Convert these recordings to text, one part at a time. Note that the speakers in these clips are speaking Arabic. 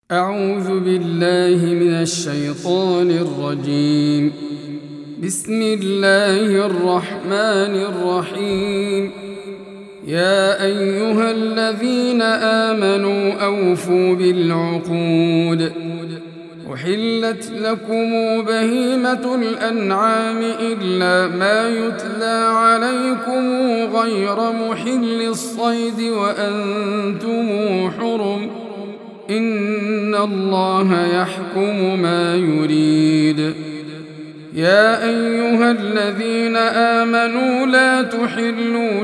أعوذ بالله من الشيطان الرجيم. بسم الله الرحمن الرحيم. يا أيها الذين آمنوا أوفوا بالعقود. أحلت لكم بهيمة الأنعام إلا ما يتلى عليكم غير محل الصيد وأنتم حرم. إن الله يحكم ما يريد. يا أيها الذين آمنوا لا تحلوا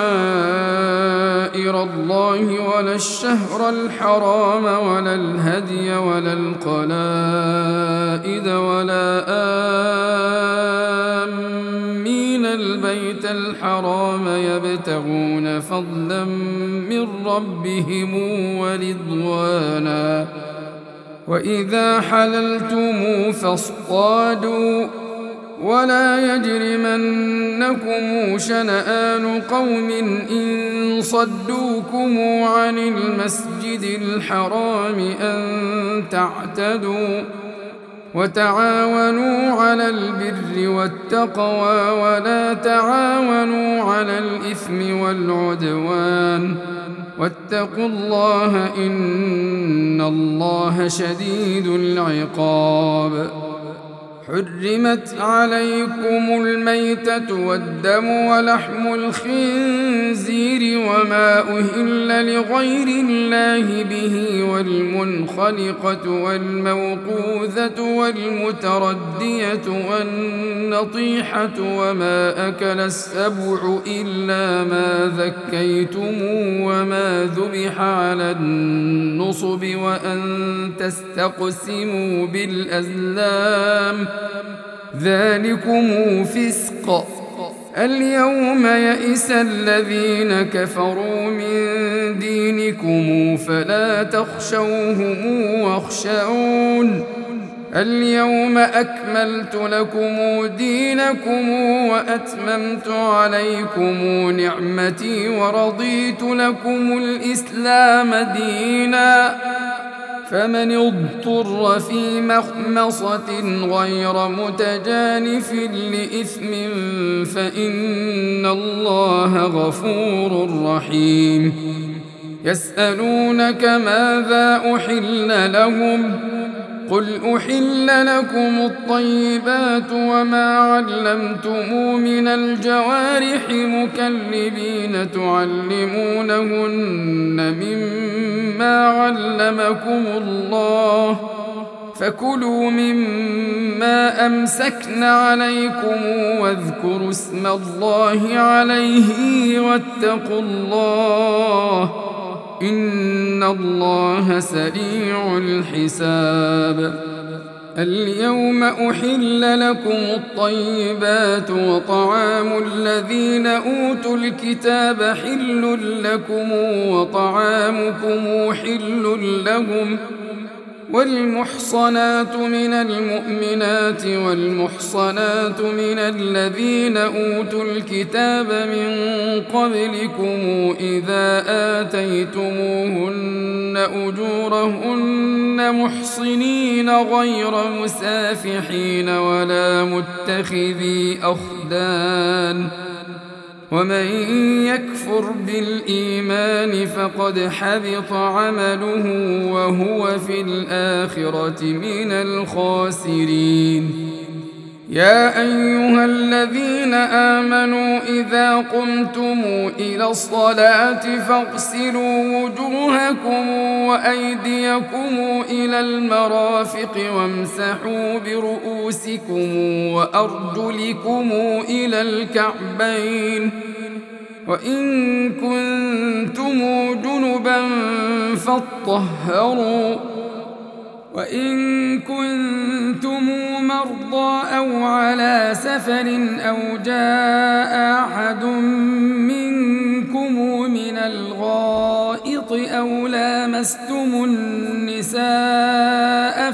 شعائر الله ولا الشهر الحرام ولا الهدي ولا القلائد ولا آمين البيت الحرام يبتغون فضلا من ربهم ورضوانا. وإذا حللتم فاصطادوا ولا يجرمنكم شنآن قوم إن صدوكم عن المسجد الحرام أن تعتدوا. وتعاونوا على البر والتقوى ولا تعاونوا على الإثم والعدوان واتقوا الله إن الله شديد العقاب. حرمت عليكم الميتة والدم ولحم الخنزير وما أهل لغير الله به والمنخلقة والموقوذة والمتردية والنطيحة وما أكل السبع إلا ما ذكيتم وما ذبح على النصب وأن تستقسموا بالأزلام ذلكم فسق. اليوم يئس الذين كفروا من دينكم فلا تخشوهم واخشون. اليوم أكملت لكم دينكم وأتممت عليكم نعمتي ورضيت لكم الإسلام دينا. فمن اضطر في مخمصة غير متجانف لإثم فإن الله غفور رحيم. يسألونك ماذا أحل لهم قل أحل لكم الطيبات وما علمتم من الجوارح مكلبين تعلمونهن مما علمكم الله فكلوا مما أمسكن عليكم واذكروا اسم الله عليه واتقوا الله إن الله سريع الحساب. اليوم أحل لكم الطيبات وطعام الذين أوتوا الكتاب حل لكم وطعامكم حل لهم. والمحصنات من المؤمنات والمحصنات من الذين أوتوا الكتاب من قبلكم إذا آتيتموهن أجورهن محصنين غير مسافحين ولا متخذي أخدان. ومن يكفر بالإيمان فقد حبط عمله وهو في الآخرة من الخاسرين. يا أيها الذين آمنوا إذا قمتم إلى الصلاة فاغسلوا وجوهكم وأيديكم إلى المرافق وامسحوا برؤوسكم وأرجلكم إلى الكعبين. وإن كنتم جنبا فاطهروا. وإن كنتم مرضى أو على سفر أو جاء أحد منكم من الغائط أو لامستم النساء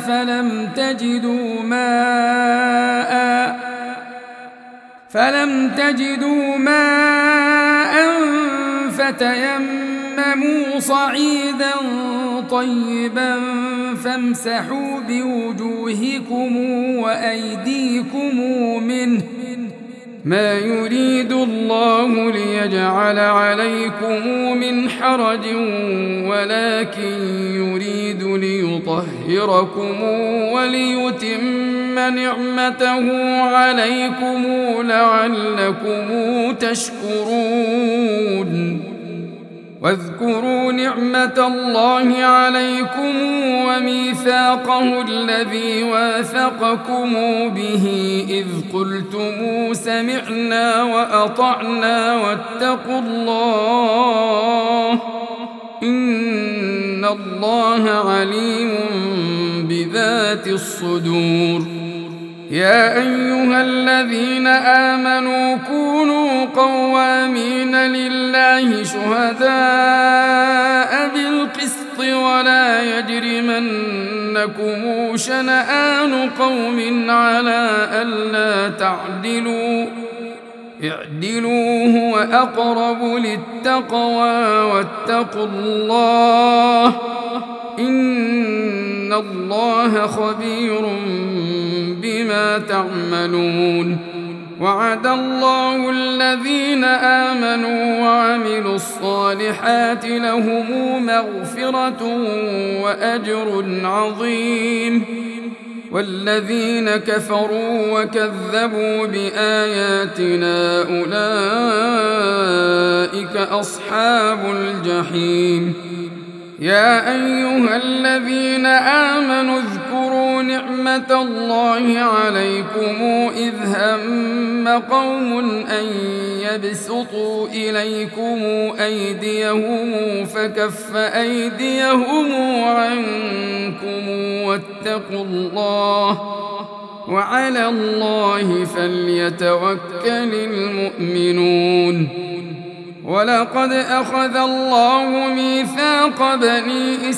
فلم تجدوا ماء فتيمموا صعيدا طيبا فامسحوا بوجوهكم وأيديكم منه ما يريد الله ليجعل عليكم من حرج ولكن يريد ليطهركم وليتم نعمته عليكم لعلكم تشكرون واذكروا نعمة الله عليكم وميثاقه الذي واثقكم به إذ قلتم سمعنا وأطعنا واتقوا الله إن الله عليم بذات الصدور يا أيها الذين آمنوا كونوا قوامين لله شهداء بالقسط ولا يجرمنكم شنآن قوم على ألا تعدلوا اعدلوا هو أقرب للتقوى واتقوا الله إن الله خبير بما تعملون وعد الله الذين آمنوا وعملوا الصالحات لهم مغفرة وأجر عظيم والذين كفروا وكذبوا بآياتنا أولئك أصحاب الجحيم يا أيها الذين آمنوا اذكروا نعمة الله عليكم إذ هم قوم أن يبسطوا إليكم أيديهم فكف أيديهم عنكم واتقوا الله وعلى الله فليتوكل المؤمنون ولقد أخذ الله ميثاق بني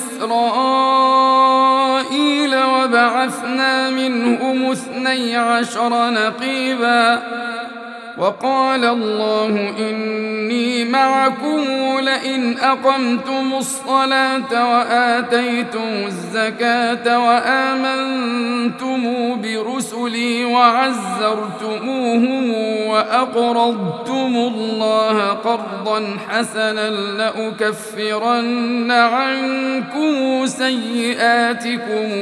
إسرائيل وبعثنا منهم 12 نقيبا وقال الله إني معكم لئن أقمتم الصلاة وآتيتم الزكاة وآمنتم برسلي وعزرتموهم وأقرضتم الله قرضا حسنا لأكفرن عنكم سيئاتكم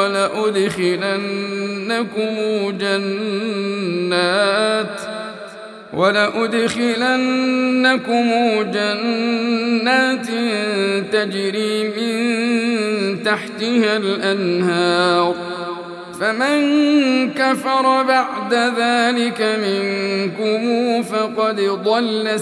ولأدخلنكم جنات تجري من تحتها الأنهار فمن كفر بعد ذلك منكم فقد ضل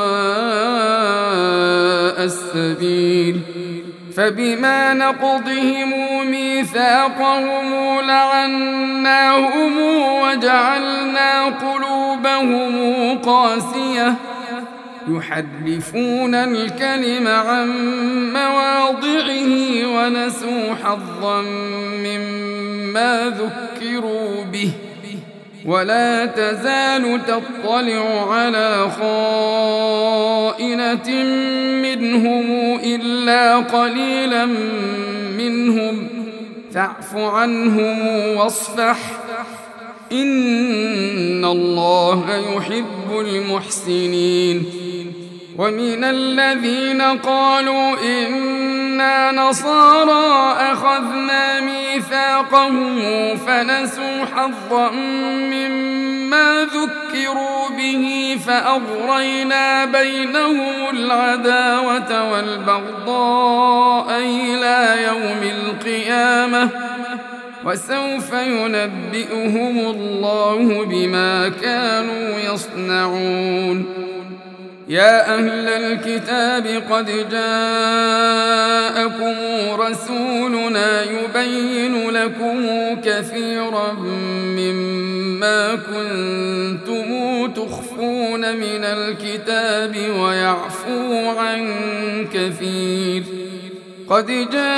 سواء السبيل فبما نقضهم ميثاقهم لعناهم وجعلنا قلوبهم قاسية يحرفون الكلم عن مواضعه ونسوا حظا مما ذكروا به ولا تزال تطلع على خائنة منهم إلا قليلا منهم فاعف عنهم واصفح إن الله يحب المحسنين ومن الذين قالوا إنا نصارى أخذنا ميثاقهم فنسوا حظا مما ذكروا به فأغرينا بينهم العداوة والبغضاء إلى يوم القيامة وسوف ينبئهم الله بما كانوا يصنعون يا أهل الكتاب قد جاءكم رسولنا يبين لكم كثيرا مما كنتم تخفون من الكتاب ويعفو عن كثير قد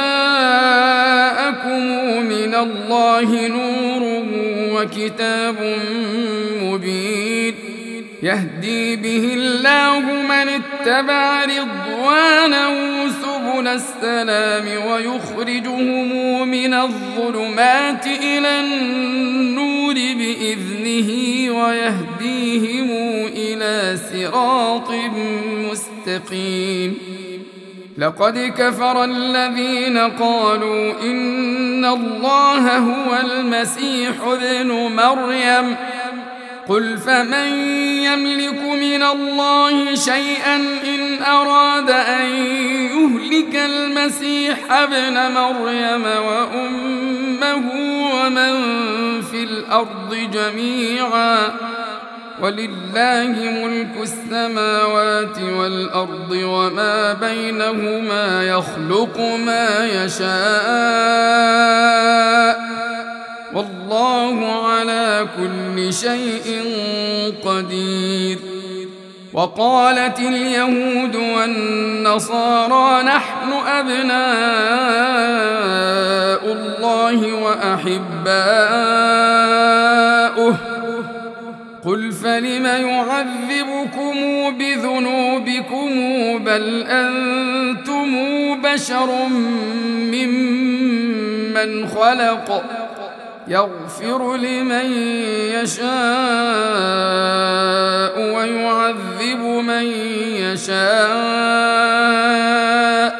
جاءكم من الله نور وكتاب مبين يهدي به الله من اتبع رضوانه سبل السلام ويخرجهم من من الظلمات إلى النور بإذنه ويهديهم إلى صراط مستقيم. لقد كفر الذين قالوا إن الله هو المسيح ابن مريم قل فمن يملك من الله شيئا إن أراد أن يهلك المسيح ابن مريم وأمه ومن في الأرض جميعا ولله ملك السماوات والأرض وما بينهما يخلق ما يشاء والله على كل شيء قدير. وقالت اليهود والنصارى نحن أبناء الله وأحباؤه قل فلم يعذبكم بذنوبكم بل أنتم بشر ممن خلق يغفر لمن يشاء ويعذب من يشاء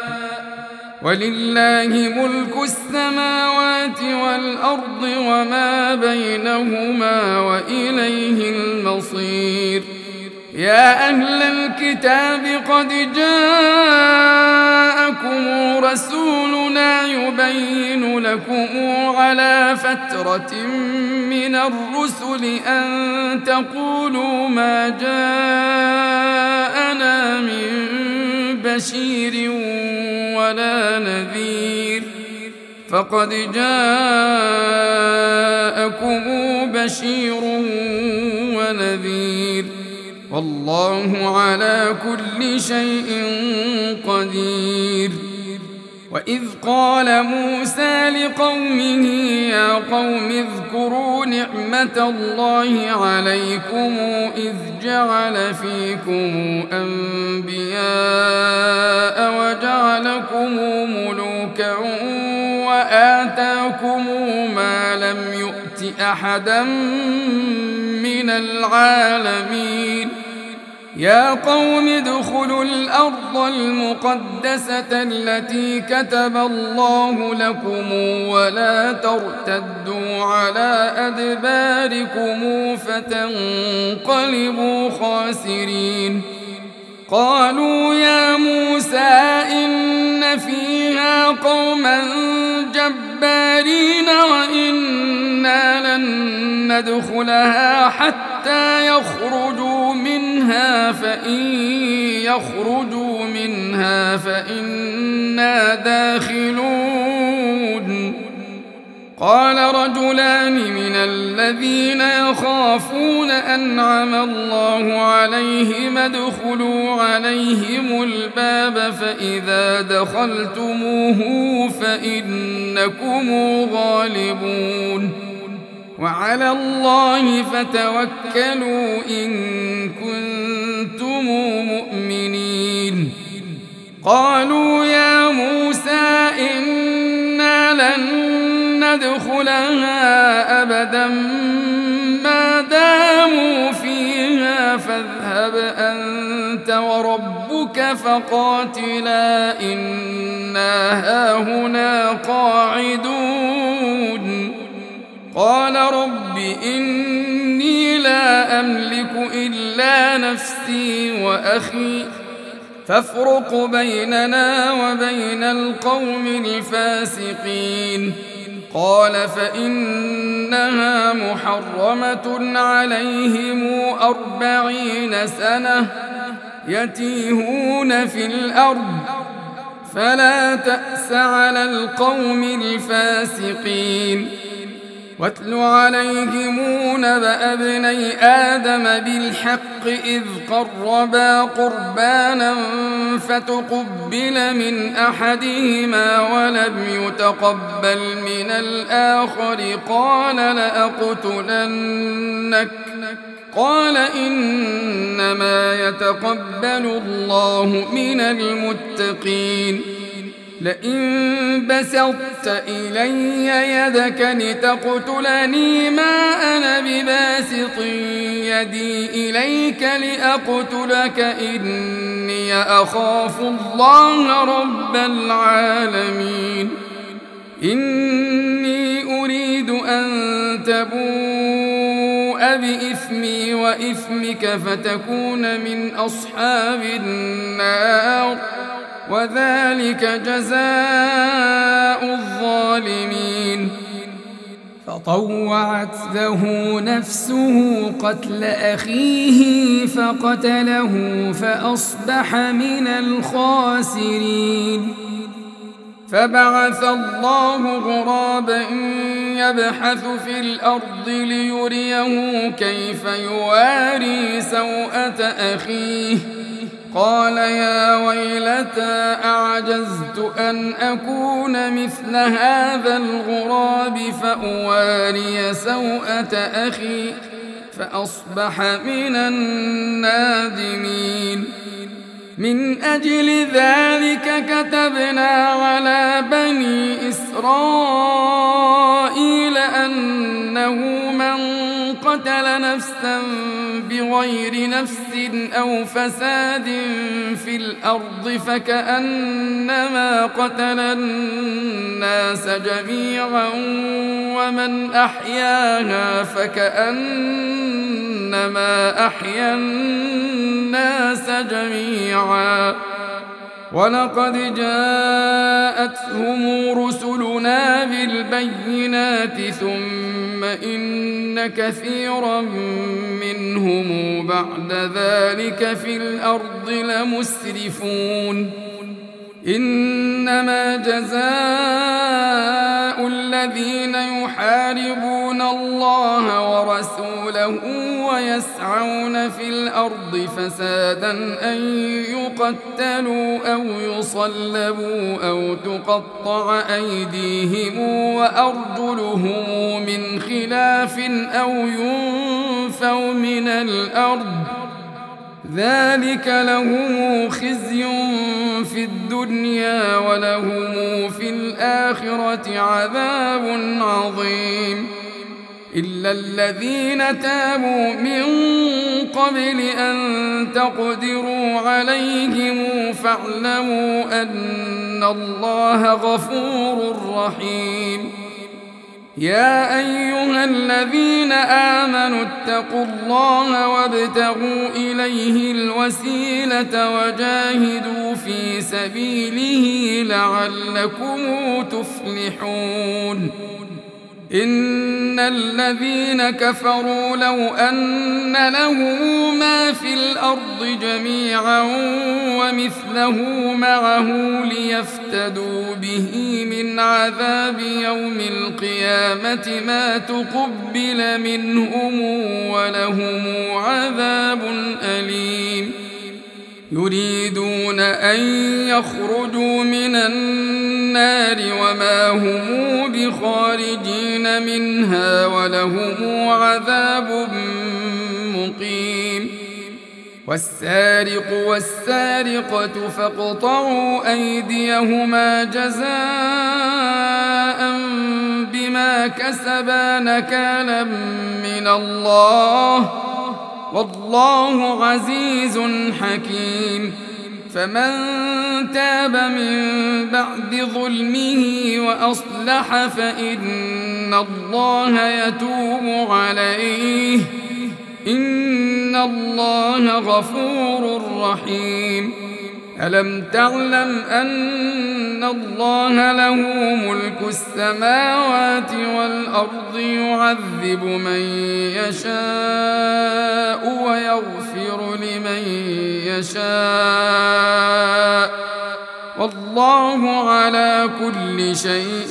ولله ملك السماوات والأرض وما بينهما وإليه المصير. يا أهل الكتاب قد جاءكم رسولنا يبين لكم على فترة من الرسل أن تقولوا ما جاءنا من بشير ولا نذير فقد جاءكم بشير ونذير والله على كل شيء قدير. وإذ قال موسى لقومه يا قوم اذكروا نعمة الله عليكم إذ جعل فيكم أنبياء وجعلكم ملوكا وآتاكم ما لم يؤت أحدا من العالمين. يا قوم ادخلوا الأرض المقدسة التي كتب الله لكم ولا ترتدوا على أدباركم فتنقلبوا خاسرين. قالوا يا موسى إن فيها قوما جبارين وإنا لن ندخلها حتى يخرجوا منها فإن يخرجوا منها فإنا داخلون. قال رجلان من الذين يخافون أنعم الله عليهم ادخلوا عليهم الباب فإذا دخلتموه فإنكم غالبون وعلى الله فتوكلوا إن كنتم مؤمنين. قالوا يا موسى إنا لن ندخلها أبدا ما داموا فيها فاذهب أنت وربك فقاتلا إنا هاهنا قاعدون. قال رب إني لا أملك إلا نفسي وأخي فافرق بيننا وبين القوم الفاسقين. قال فإنها محرمة عليهم 40 سنة يتيهون في الأرض فلا تأس على القوم الفاسقين. واتل عليهم نبأ ابني آدم بالحق إذ قربا قربانا فتقبل من أحدهما ولم يتقبل من الآخر قال لأقتلنك قال إنما يتقبل الله من المتقين. لئن بسطت إلي يدك لتقتلني ما أنا بباسط يدي إليك لأقتلك إني أخاف الله رب العالمين إني أريد أن تبوء بإثمي وإثمك فتكون من أصحاب النار وذلك جزاء الظالمين فطوعت له نفسه قتل أخيه فقتله فأصبح من الخاسرين فبعث الله غرابا يبحث في الأرض ليريه كيف يواري سوءة أخيه قال يا ويلتى أعجزت أن أكون مثل هذا الغراب فأواري سوءة أخي فأصبح من النادمين من أجل ذلك كتبنا على بني إسرائيل أنه من قتل نفسا بغير نفس أو فساد في الأرض فكأنما قتل الناس جميعا ومن أحياها فكأنما أحيا الناس جميعا ولقد جاءتهم رسلنا بالبينات ثم إن كثيرا منهم بعد ذلك في الأرض لمسرفون إنما جزاء الذين يحاربون الله ورسوله ويسعون في الأرض فسادا أن يقتلوا أو يصلبوا أو تقطع أيديهم وأرجلهم من خلاف أو ينفوا من الأرض ذلك لهم خزي في الدنيا ولهم في الآخرة عذاب عظيم إلا الذين تابوا من قبل أن تقدروا عليهم فاعلموا أن الله غفور رحيم يا أيها الذين آمنوا اتقوا الله وابتغوا إليه الوسيلة وجاهدوا في سبيله لعلكم تفلحون إن الذين كفروا لو أن لهم ما في الأرض جميعا ومثله معه ليفتدوا به من عذاب يوم القيامة ما تقبل منهم ولهم عذاب أليم يريدون أن يخرجوا من النار وما هم بخارجين منها ولهم عذاب مقيم والسارق والسارقة فاقطعوا أيديهما جزاء بما كسبا نكالا من الله والله عزيز حكيم فمن تاب من بعد ظلمه وأصلح فإن الله يتوب عليه إن الله غفور رحيم ألم تعلم أن الله له ملك السماوات والأرض يعذب من يشاء ويغفر لمن يشاء والله على كل شيء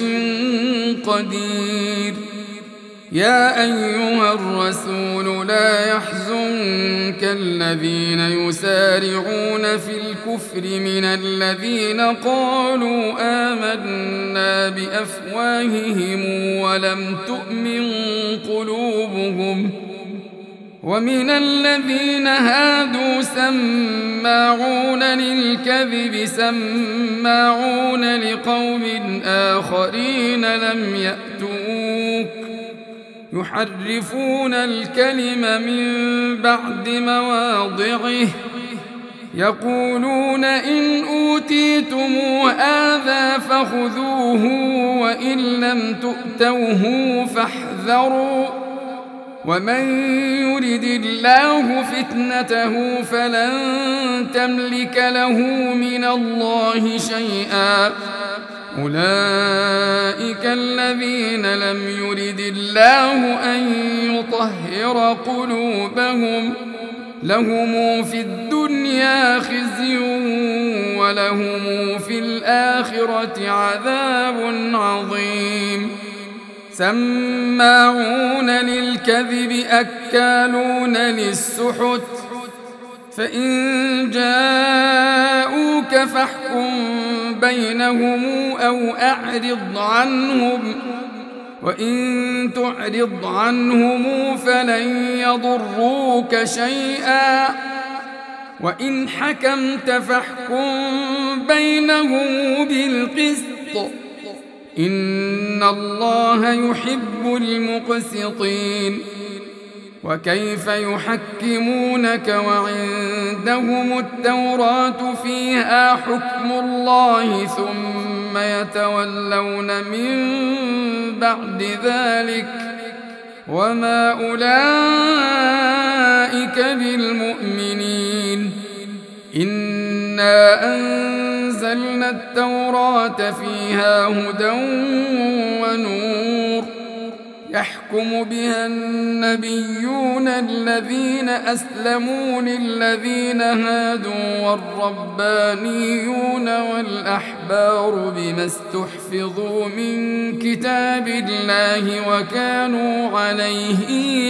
قدير يا أيها الرسول لا يحزنك الذين يسارعون في الكفر من الذين قالوا آمنا بأفواههم ولم تؤمن قلوبهم ومن الذين هادوا سماعون للكذب سماعون لقوم آخرين لم يأتوك يحرفون الكلم من بعد مواضعه يقولون إن أوتيتم هذا فخذوه وإن لم تؤتوه فاحذروا ومن يرد الله فتنته فلن تملك له من الله شيئا أولئك الذين لم يرد الله أن يطهر قلوبهم لهم في الدنيا خزي ولهم في الآخرة عذاب عظيم سماعون للكذب أكالون للسحت فإن جاءوك فاحكم بينهم أو أعرض عنهم وإن تعرض عنهم فلن يضروك شيئا وإن حكمت فاحكم بينهم بالقسط إن الله يحب المقسطين وكيف يحكمونك وعندهم التوراة فيها حكم الله ثم يتولون من بعد ذلك وما أولئك بالمؤمنين إنا أنزلنا التوراة فيها هدى ونور يحكم بها النبيون الذين أسلموا للذين هادوا والربانيون والأحبار بما استحفظوا من كتاب الله وكانوا عليه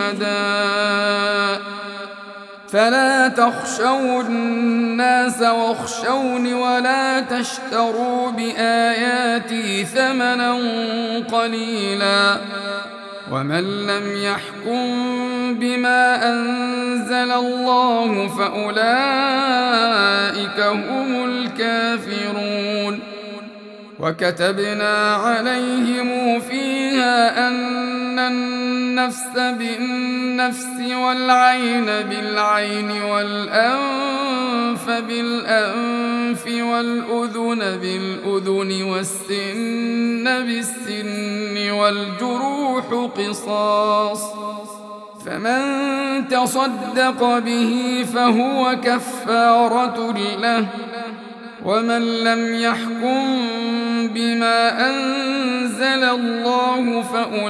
شهداء فلا تخشوا الناس واخشوني ولا تشتروا بآياتي ثمنا قليلا ومن لم يحكم بما أنزل الله فأولئك هم الكافرون وكتبنا عليهم فيها أن النفس بالنفس والعين بالعين والأنف بالأنف والأذن بالأذن والسن بالسن والجروح قصاص فمن تصدق به فهو كفارة له ومن لم يحكم بما أنزل الله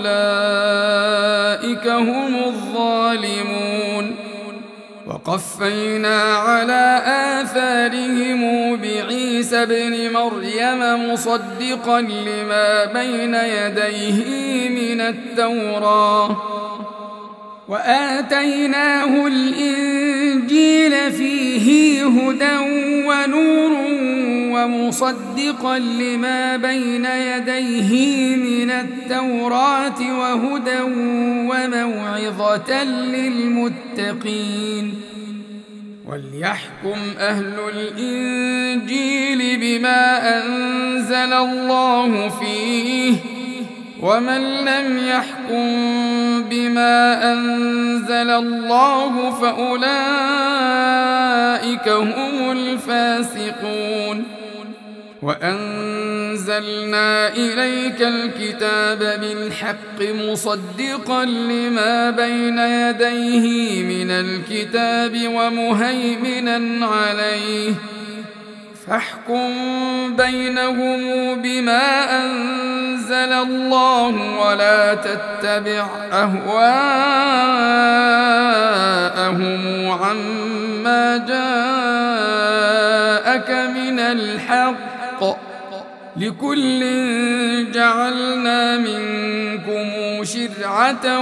فأولئك هم الظالمون وقفينا على آثارهم بعيسى ابن مريم مصدقا لما بين يديه من التوراة وآتيناه الإنجيل فيه هدى ونور ومصدقا لما بين يديه من التوراة وهدى وموعظة للمتقين وليحكم أهل الإنجيل بما أنزل الله فيه ومن لم يحكم بما أنزل الله فأولئك هم الفاسقون وأنزلنا إليك الكتاب بالحق مصدقا لما بين يديه من الكتاب ومهيمنا عليه فاحكم بينهم بما أنزل الله ولا تتبع أهواءهم عما جاءك من الحق لكل جعلنا منكم شرعة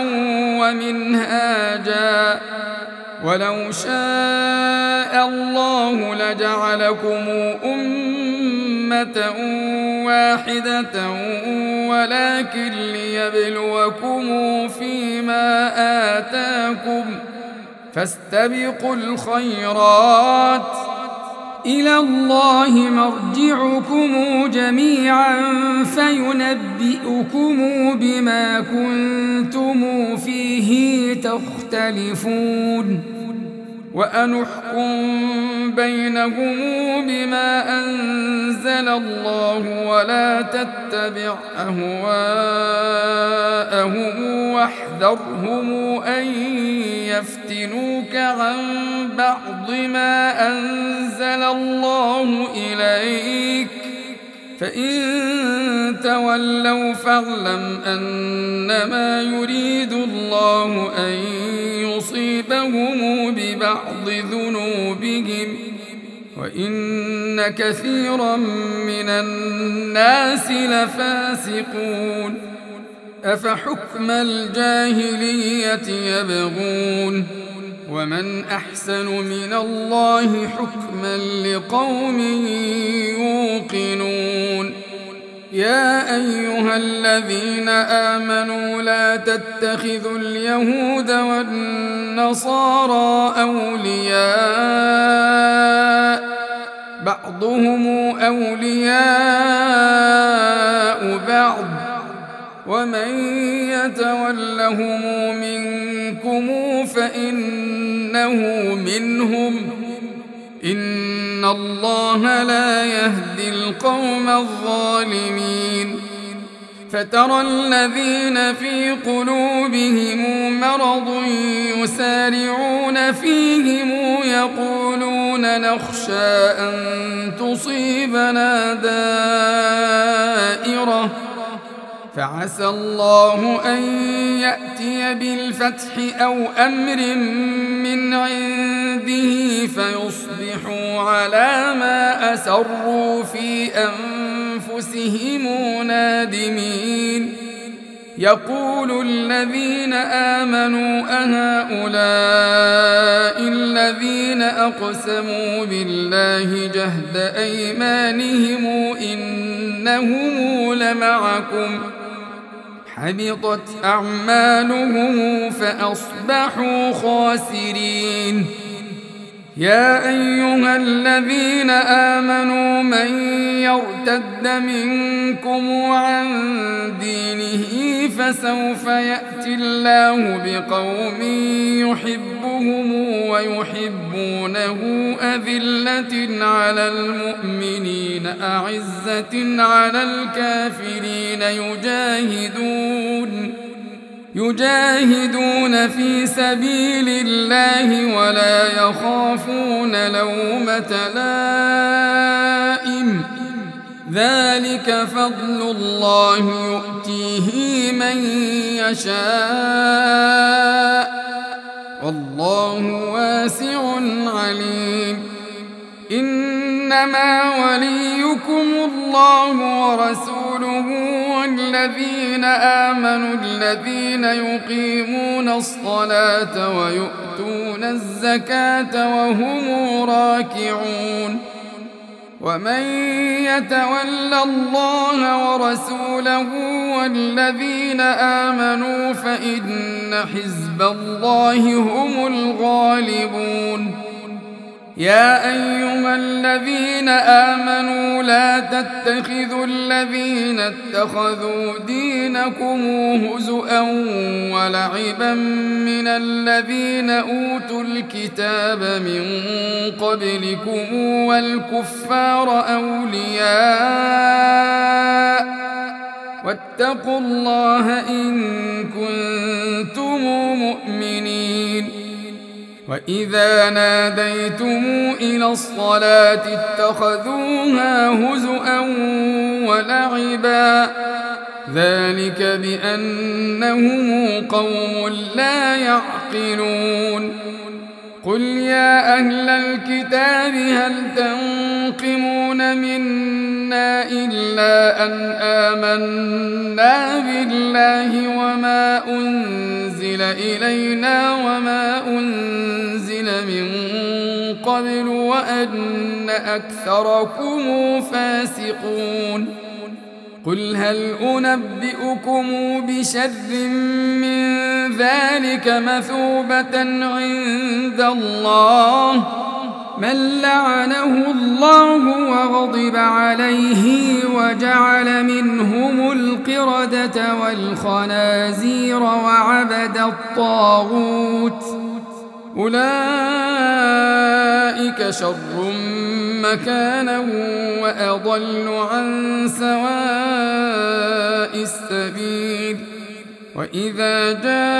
ومنهاجا ولو شاء الله لجعلكم أمة أمة واحدة ولكن ليبلوكم فيما آتاكم فاستبقوا الخيرات إلى الله مرجعكم جميعا فينبئكم بما كنتم فيه تختلفون وأنحكم بينهم بما أنزل الله ولا تتبع أهواءهم واحذرهم أن يفتنوك عن بعض ما أنزل الله إليك فإن تولوا فاعلم أنما يريد الله أن يصيبهم ببعض ذنوبهم وإن كثيرا من الناس لفاسقون أفحكم الجاهلية يبغون ومن أحسن من الله حكما لقوم يوقنون يا أيها الذين آمنوا لا تتخذوا اليهود والنصارى أولياء بعضهم أولياء بعض ومن يتولهم منكم فإنه منهم إن الله لا يهدي القوم الظالمين فترى الذين في قلوبهم مرض يسارعون فيهم يقولون نخشى أن تصيبنا دائرة فعسى الله أن يأتي بالفتح أو أمر من عنده فيصبحوا على ما أسروا في أنفسهم نادمين يقول الذين آمنوا أهؤلاء الذين أقسموا بالله جهد أيمانهم إنهم لمعكم حبطت أعمالهم فأصبحوا خاسرين يا أيها الذين آمنوا من يرتد منكم عن دينه فسوف يأتي الله بقوم يحبهم ويحبونه أذلة على المؤمنين أعزة على الكافرين يجاهدون في سبيل الله ولا يخافون لومة لائم ذلك فضل الله يؤتيه من يشاء والله واسع عليم إنما وليكم الله ورسوله والذين آمنوا الذين يقيمون الصلاة ويؤتون الزكاة وهم راكعون ومن يتول الله ورسوله والذين آمنوا فإن حزب الله هم الغالبون يا أيها الذين آمنوا لا تتخذوا الذين اتخذوا دينكم هزؤا ولعبا من الذين أوتوا الكتاب من قبلكم والكفار أولياء واتقوا الله إن كنتم مؤمنين وإذا ناديتم إلى الصلاة اتخذوها هزؤا ولعبا ذلك بأنهم قوم لا يعقلون قل يا أهل الكتاب هل تنقمون منا إلا أن آمنا بالله وما أنزل إلينا وما أنزل من قبل وأن أكثركم فاسقون قل هل أنبئكم بشر من ذلك مثوبة عند الله من لعنه الله وغضب عليه وجعل منهم القردة والخنازير وعبد الطاغوت أولئك شر مكانا وأضل عن سواء السبيل وإذا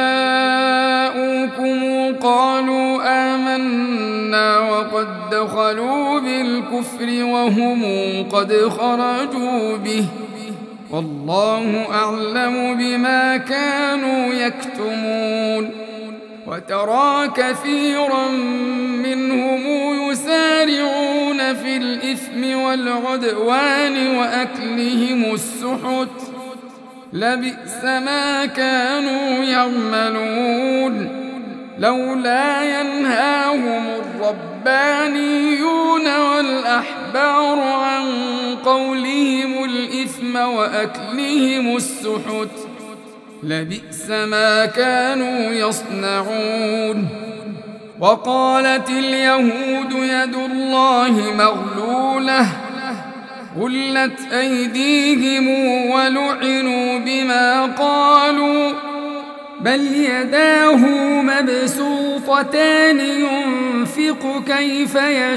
جاءوكم قالوا آمنا وقد دخلوا بالكفر وهم قد خرجوا به والله أعلم بما كانوا يكتمون وترى كثيرا منهم يسارعون في الإثم والعدوان وأكلهم السحت لبئس ما كانوا يعملون لولا ينهاهم الربانيون والأحبار عن قولهم الإثم وأكلهم السحت لبئس ما كانوا يصنعون وقالت اليهود يد الله مغلولة غلت أيديهم ولعنوا بما قالوا بل يداه مبسوطتان ينفق كيف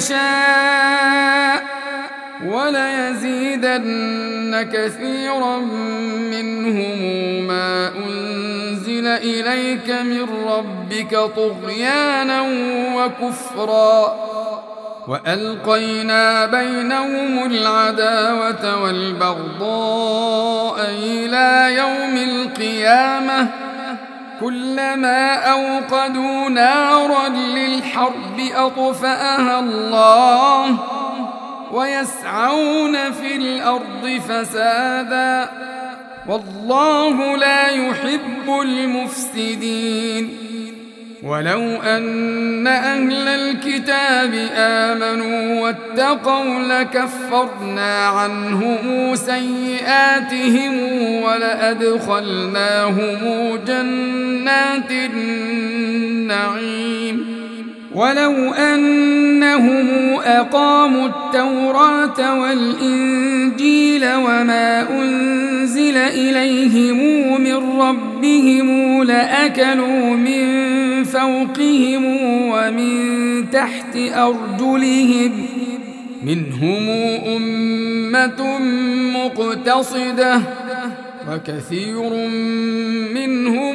يشاء وليزيدن كثيرا منهم ما أنزل إليك من ربك طغيانا وكفرا وألقينا بينهم العداوة والبغضاء إلى يوم القيامة كلما أوقدوا نارا للحرب أطفأها الله ويسعون في الأرض فسادا والله لا يحب المفسدين ولو أن أهل الكتاب آمنوا واتقوا لكفرنا عنهم سيئاتهم ولأدخلناهم جنات النعيم ولو أنهم أقاموا التوراة والإنجيل وما أنزل إليهم من ربهم لأكلوا من فوقهم ومن تحت أرجلهم منهم أمة مقتصدة وكثير منهم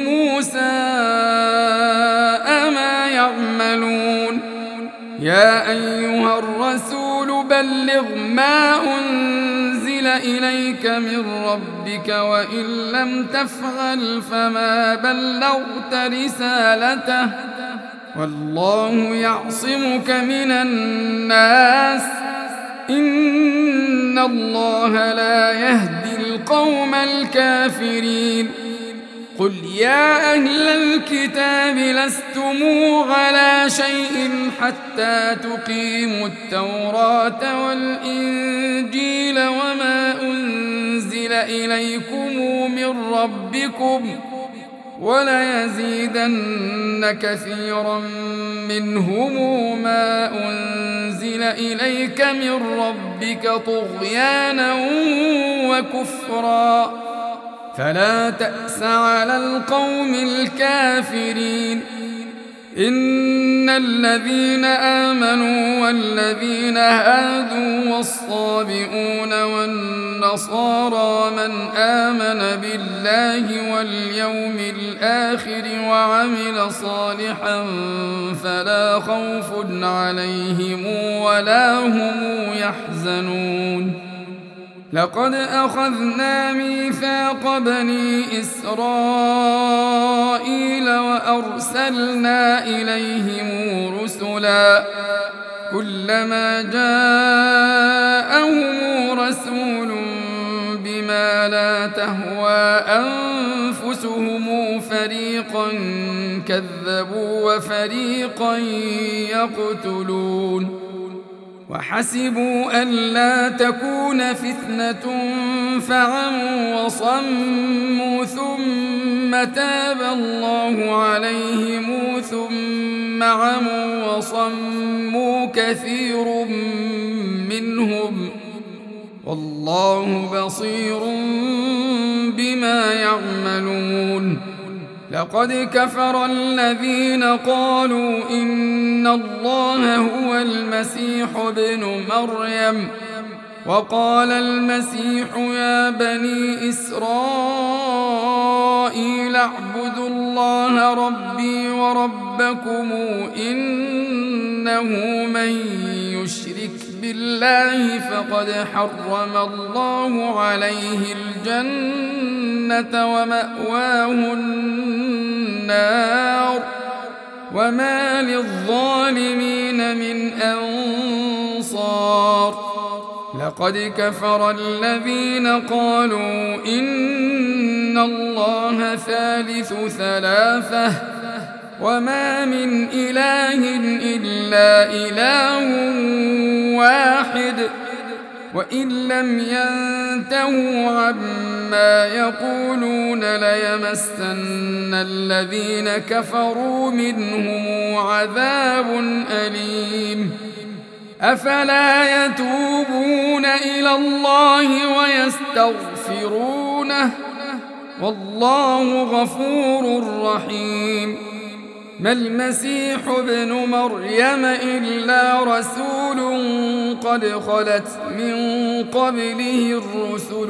ساء ما يعملون يا أيها الرسول بلغ ما أنزل إليك من ربك وإن لم تفعل فما بلغت رسالته والله يعصمك من الناس إن الله لا يهدي القوم الكافرين قل يا أهل الكتاب لستم على شيء حتى تقيموا التوراة والإنجيل وما أنزل إليكم من ربكم وليزيدن كثيرا منهم ما أنزل إليك من ربك طغيانا وكفرا فلا تأس على القوم الكافرين إن الذين آمنوا والذين هادوا والصابئون والنصارى من آمن بالله واليوم الآخر وعمل صالحا فلا خوف عليهم ولا هم يحزنون لقد أخذنا ميثاق بني إسرائيل وأرسلنا إليهم رسلا كلما جاءهم رسول بما لا تهوى أنفسهم فريقا كذبوا وفريقا يقتلون وحسبوا ألا تكون فتنة فعموا وصموا ثم تاب الله عليهم ثم عموا وصموا كثير منهم والله بصير بما يعملون. لقد كفر الذين قالوا إن الله هو المسيح ابن مريم وقال المسيح يا بني إسرائيل اعبدوا الله ربي وربكم إنه من يشرك بالله فقد حرم الله عليه الجنة ومأواه النار وما للظالمين من أنصار. لقد كفر الذين قالوا إن الله ثالث ثلاثة وما من إله إلا إله واحد وإن لم ينتهوا عما يقولون ليمسن الذين كفروا منهم عذاب أليم. أفلا يتوبون إلى الله ويستغفرونه والله غفور رحيم. ما المسيح ابن مريم إلا رسول قد خلت من قبله الرسل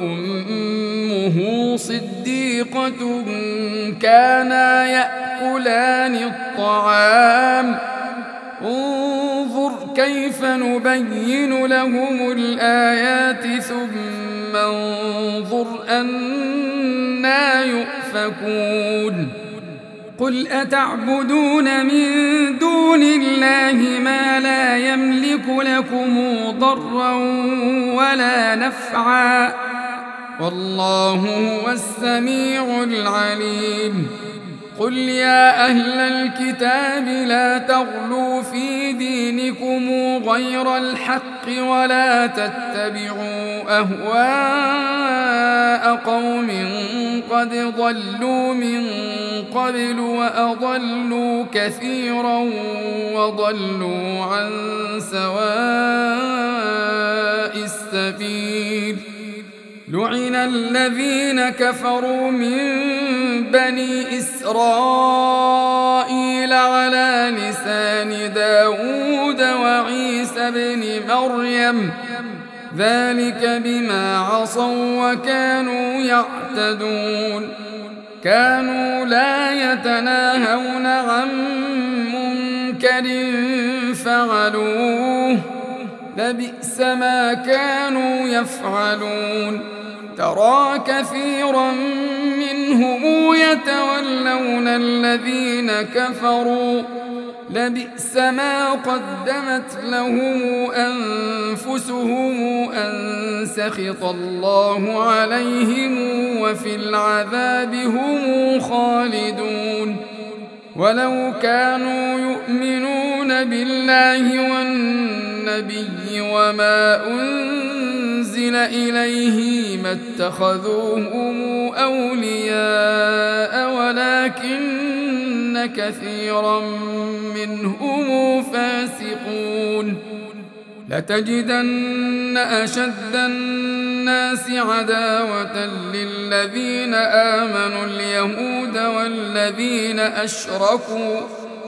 وأمه صديقة كانا يأكلان الطعام انظر كيف نبين لهم الآيات ثم انظر أنى يؤفكون. قل أتعبدون من دون الله ما لا يملك لكم ضرا ولا نفعا والله هو السميع العليم. قل يا أهل الكتاب لا تغلوا في دينكم غير الحق ولا تتبعوا أهواء قوم قد ضلوا من قبل وأضلوا كثيرا وضلوا عن سواء السبيل. لعن الذين كفروا من بني إسرائيل على لسان داود وعيسى بن مريم ذلك بما عصوا وكانوا يعتدون. كانوا لا يتناهون عن منكر فعلوه لبئس ما كانوا يفعلون. ترى كثيرا منهم يتولون الذين كفروا لبئس ما قدمت لهم أنفسهم أن سخط الله عليهم وفي العذاب هم خالدون. ولو كانوا يؤمنون بالله والنبي وما أنزل إليه ما اتخذوهم أولياء ولكن كثيرا منهم فاسقون. لتجدن أشد الناس عداوة للذين آمنوا اليهود والذين أشركوا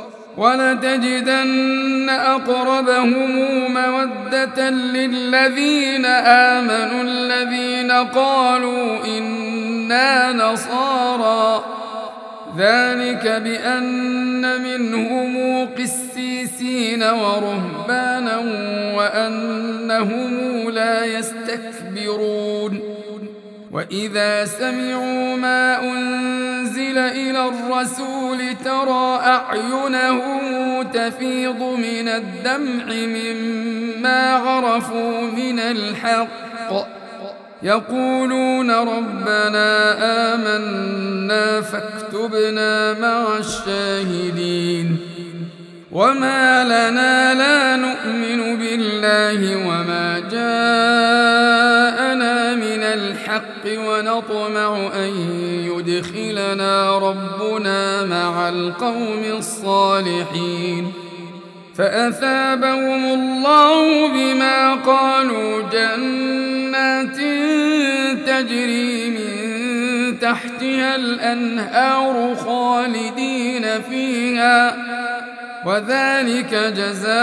ولتجدن أقربهم مودة للذين آمنوا الذين قالوا إنا نصارى ذلك بأن منهم قسيسين ورهبانا وأنهم لا يستكبرون. وإذا سمعوا ما أنزل إلى الرسول ترى أعينهم تفيض من الدمع مما عرفوا من الحق يقولون ربنا آمنا فاكتبنا مع الشاهدين. وما لنا لا نؤمن بالله وما جاءنا من الحق ونطمع أن يدخلنا ربنا مع القوم الصالحين فأثابهم الله بما قالوا جنات تجري من تحتها الأنهار خالدين فيها وذلك جزاء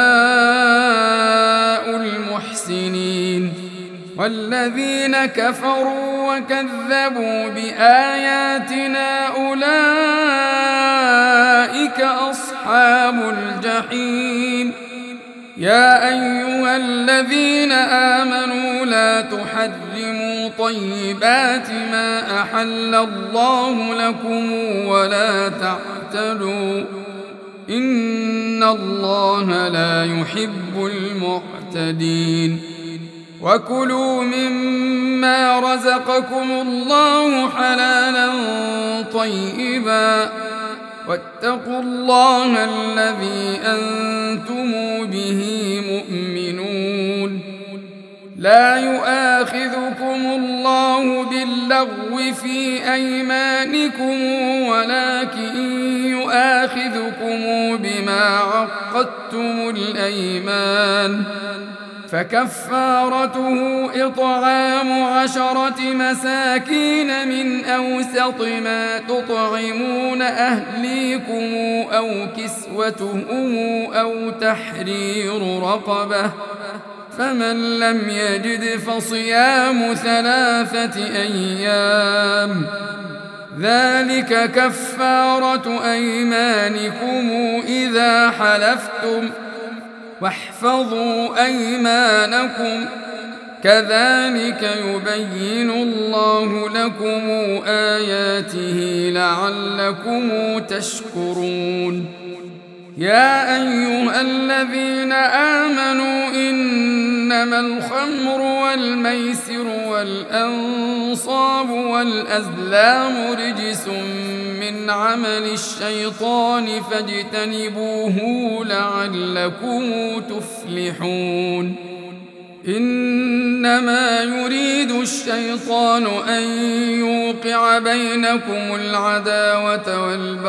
المحسنين والذين كفروا وكذبوا بآياتنا أولئك أصحاب الجحيم يا أيها الذين آمنوا لا تحرموا طيبات ما أحل الله لكم ولا تعتدوا إن الله لا يحب المعتدين وكلوا مما رزقكم الله حلالا طيبا واتقوا الله الذي أنتم به مؤمنون لا يؤاخذكم الله باللغو في أيمانكم ولكن يؤاخذكم بما عقدتم الأيمان فكفارته إطعام 10 مساكين من أوسط ما تطعمون أهليكم أو كسوتهم أو تحرير رقبة فمن لم يجد فصيام 3 أيام ذلك كفارة أيمانكم إذا حلفتم واحفظوا أيمانكم كذلك يبين الله لكم آياته لعلكم تشكرون يا أيها الذين آمنوا إنما الخمر والميسر والأنصاب والأزلام رجس من عمل الشيطان فاجتنبوه لعلكم تفلحون إنما يريد الشيطان أن يوقع بينكم العداوة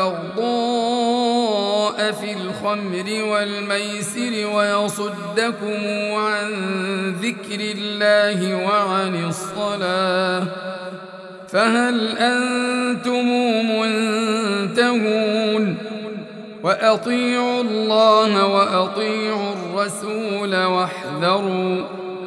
والبغضاء في الخمر والميسر ويصدكم عن ذكر الله وعن الصلاة فهل أنتم منتهون وأطيعوا الله وأطيعوا الرسول واحذروا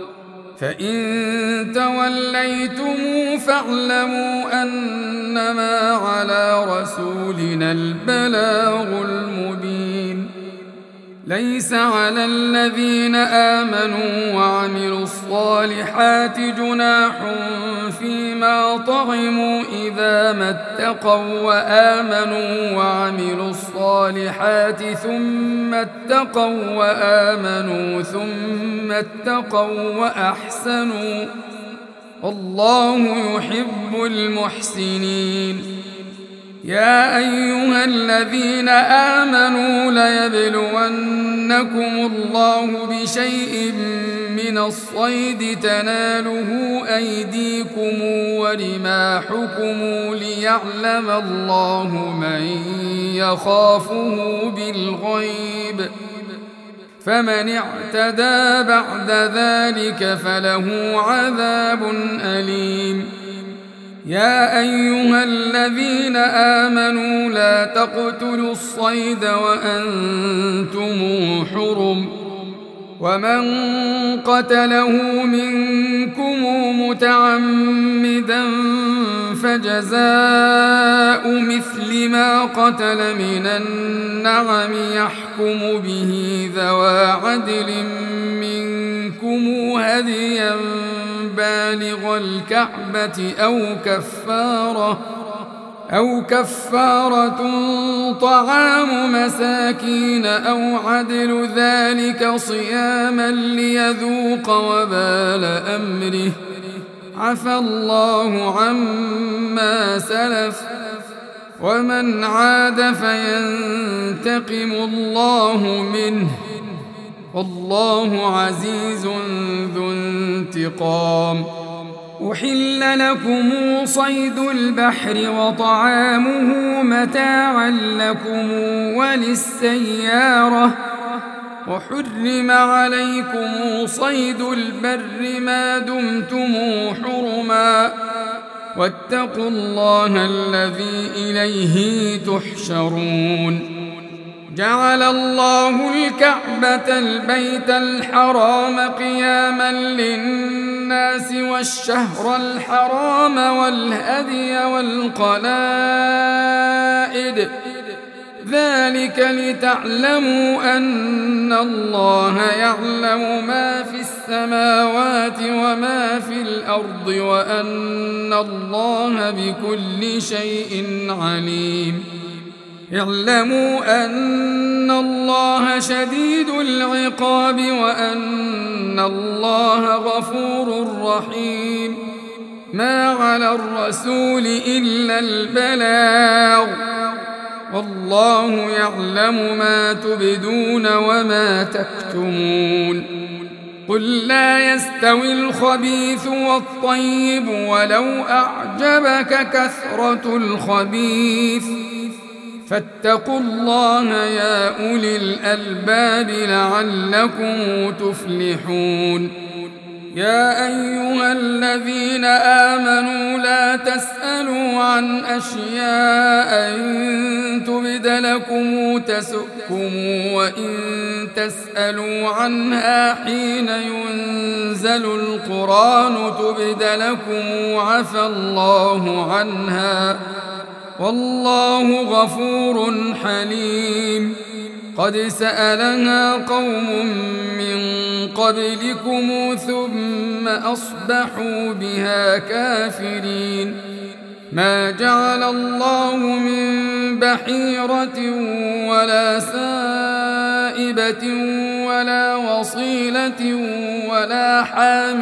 فإن توليتم فاعلموا أنما على رسولنا البلاغ المبين ليس على الذين آمنوا وعملوا الصالحات جناح فيما طعموا إذا ما اتقوا وآمنوا وعملوا الصالحات ثم اتقوا وآمنوا ثم اتقوا وأحسنوا والله يحب المحسنين يا أيها الذين آمنوا ليبلونكم الله بشيء من الصيد تناله أيديكم ورماحكم ليعلم الله من يخافه بالغيب فمن اعتدى بعد ذلك فله عذاب أليم يا أيها الذين آمنوا لا تقتلوا الصيد وأنتم حرم ومن قتله منكم متعمدا فجزاء مثل ما قتل من النعم يحكم به ذوى عدل منكم هديا بالغ الكعبة أو كفارة طعام مساكين أو عدل ذلك صياما ليذوق وبال أمره عفى الله عما سلف ومن عاد فينتقم الله منه والله عزيز ذو انتقام. أحل لكم صيد البحر وطعامه متاعا لكم وللسيارة وحرم عليكم صيد البر ما دمتم حرما واتقوا الله الذي إليه تحشرون. جعل الله الكعبة البيت الحرام قياما للناس والشهر الحرام والهدي والقلائد ذلك لتعلموا أن الله يعلم ما في السماوات وما في الأرض وأن الله بكل شيء عليم. اعلموا أن الله شديد العقاب وأن الله غفور رحيم. ما على الرسول إلا البلاغ والله يعلم ما تبدون وما تكتمون. قل لا يستوي الخبيث والطيب ولو أعجبك كثرة الخبيث فاتقوا الله يا أولي الألباب لعلكم تفلحون. يا أيها الذين آمنوا لا تسألوا عن أشياء إن تبد لكم تسؤكم وإن تسألوا عنها حين ينزل القرآن تبد لكم عفى الله عنها والله غفور حليم. قد سألها قوم من قبلكم ثم أصبحوا بها كافرين. ما جعل الله من بحيرة ولا سائبة ولا وصيلة ولا حام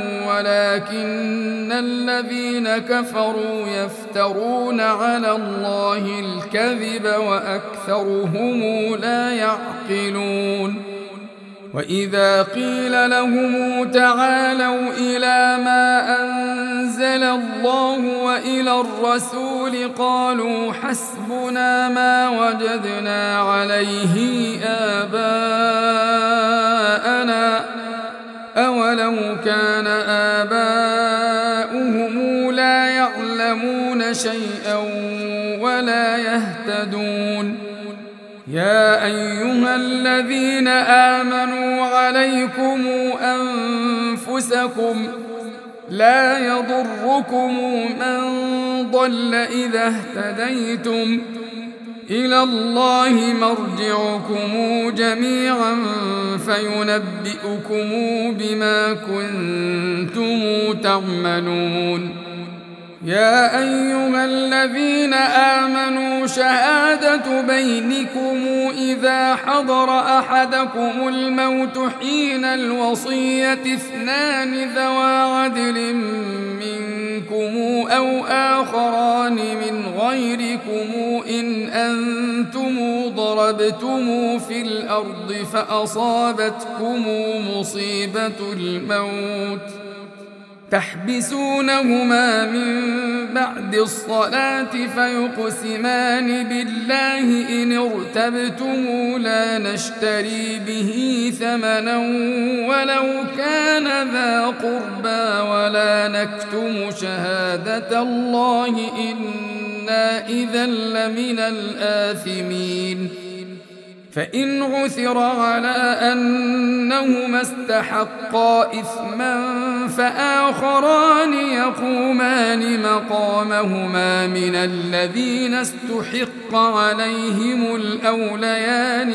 ولكن الذين كفروا يفترون على الله الكذب وأكثرهم لا يعقلون. وإذا قيل لهم تعالوا إلى ما أنزل الله وإلى الرسول قالوا حسبنا ما وجدنا عليه آباءنا أولو كان آباؤهم لا يعلمون شيئا ولا يهتدون. يا أيها الذين آمنوا عليكم أنفسكم لا يضركم من ضل إذا اهتديتم إلى الله مرجعكم جميعا فينبئكم بما كنتم تعملون. يا أيها الذين آمنوا شهادة بينكم إذا حضر أحدكم الموت حين الوصية اثنان ذوى عدل منكم أو آخران من غيركم إن أنتم ضربتم في الأرض فأصابتكم مصيبة الموت تحبسونهما من بعد الصلاة فيقسمان بالله إن ارتبتم لا نشتري به ثمنا ولو كان ذا قربى ولا نكتم شهادة الله إنا إذا لمن الآثمين. فإن عثر على أنهما استحقا إثما فآخران يقومان مقامهما من الذين استحق عليهم الأوليان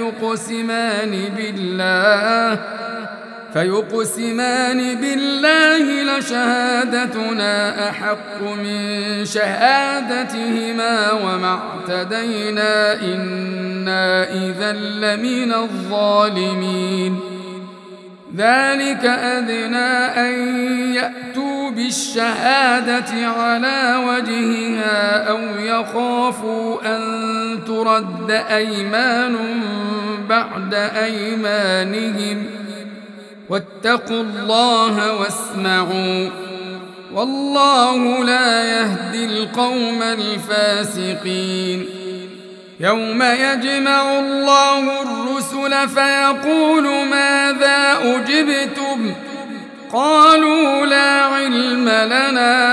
فيقسمان بالله لشهادتنا أحق من شهادتهما وما اعتدينا إنا إذا لمن الظالمين. ذلك أدنى أن يأتوا بالشهادة على وجهها أو يخافوا أن ترد أيمان بعد أيمانهم واتقوا الله واسمعوا والله لا يهدي القوم الفاسقين. يوم يجمع الله الرسل فيقول ماذا أجبتم قالوا لا علم لنا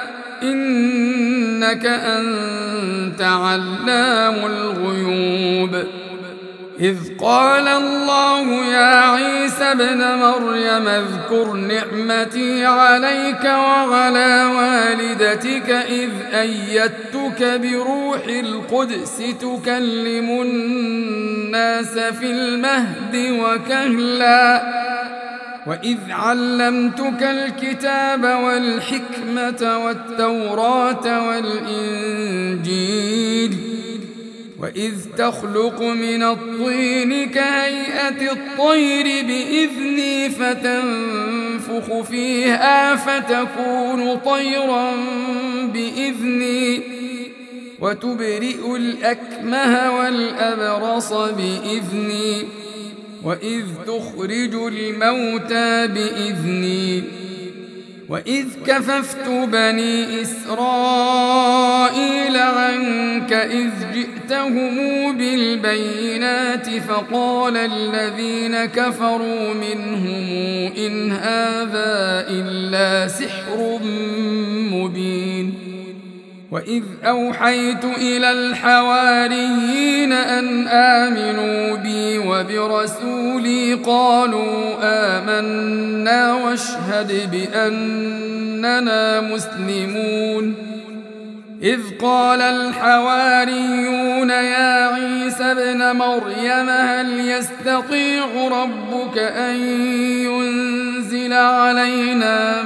إنك أنت علام الغيوب. إذ قال الله يا عيسى ابن مريم اذكر نعمتي عليك وعلى والدتك إذ أيدتك بروح القدس تكلم الناس في المهد وكهلا وإذ علمتك الكتاب والحكمة والتوراة والإنجيل وإذ تخلق من الطين كهيئة الطير بإذني فتنفخ فيها فتكون طيرا بإذني وتبرئ الأكمه والأبرص بإذني وإذ تخرج الموتى بإذني وإذ كففت بني إسرائيل عنك إذ جئتهم بالبينات فقال الذين كفروا منهم إن هذا إلا سحر مبين. وإذ أوحيت إلى الحواريين أن آمنوا بي وبرسولي قالوا آمنا واشهد بأننا مسلمون. إذ قال الحواريون يا عيسى ابن مريم هل يستطيع ربك أن ينزل علينا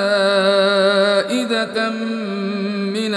مائدة من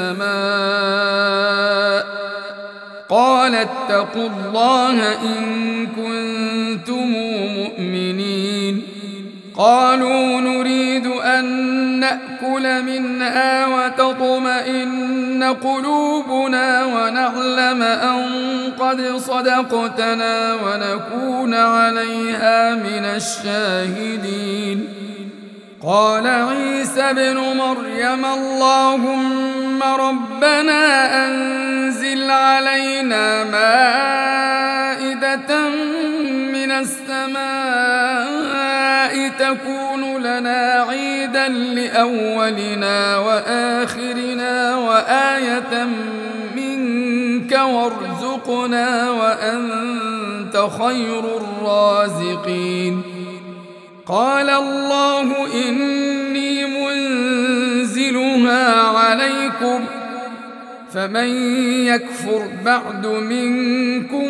السماء قال اتقوا الله إن كنتم مؤمنين. قالوا نريد أن نأكل منها وتطمئن قلوبنا ونعلم أن قد صدقتنا ونكون عليها من الشاهدين. قال عيسى ابن مريم اللهم ربنا أنزل علينا مائدة من السماء تكون لنا عيدا لأولنا وآخرنا وآية منك وارزقنا وأنت خير الرازقين. قال الله إني منزلها عليكم فمن يكفر بعد منكم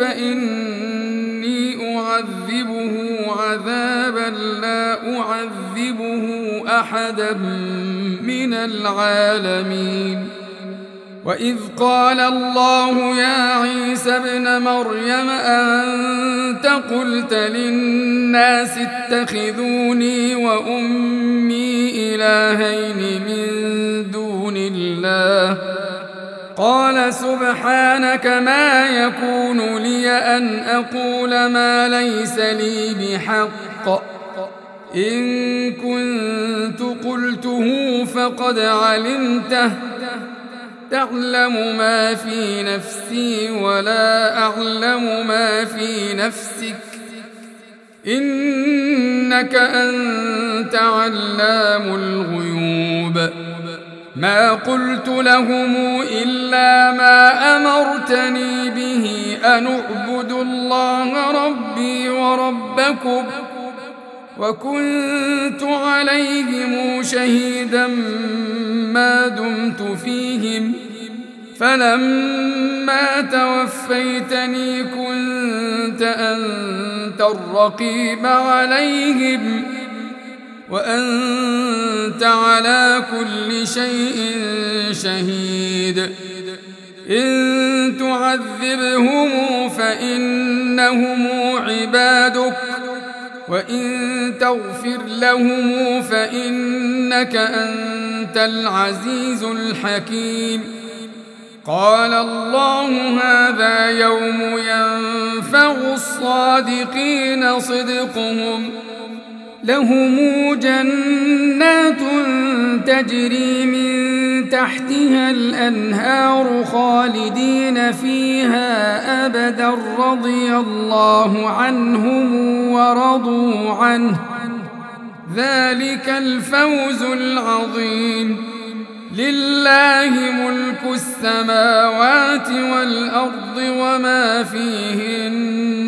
فإني أعذبه عذابا لا أعذبه أحدا من العالمين. وإذ قال الله يا عيسى ابن مريم أنت قلت للناس اتخذوني وأمي إلهين من دون الله قال سبحانك ما يكون لي أن أقول ما ليس لي بحق إن كنت قلته فقد علمته تعلم ما في نفسي ولا أعلم ما في نفسك إنك أنت علام الغيوب. ما قلت لهم إلا ما أمرتني به أن اعبدوا الله ربي وربكم وكنت عليهم شهيدا ما دمت فيهم فلما توفيتني كنت أنت الرقيب عليهم وأنت على كل شيء شهيد. إن تعذبهم فإنهم عبادك وإن تغفر لهم فإنك أنت العزيز الحكيم. قال الله هذا يوم ينفع الصادقين صدقهم، لهم جنات تجري من تحتها الأنهار خالدين فيها أبدا رضي الله عنهم ورضوا عنه، ذلك الفوز العظيم. لله ملك السماوات والأرض وما فيهن،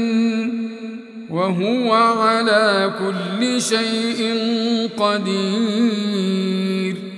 وهو على كل شيء قدير.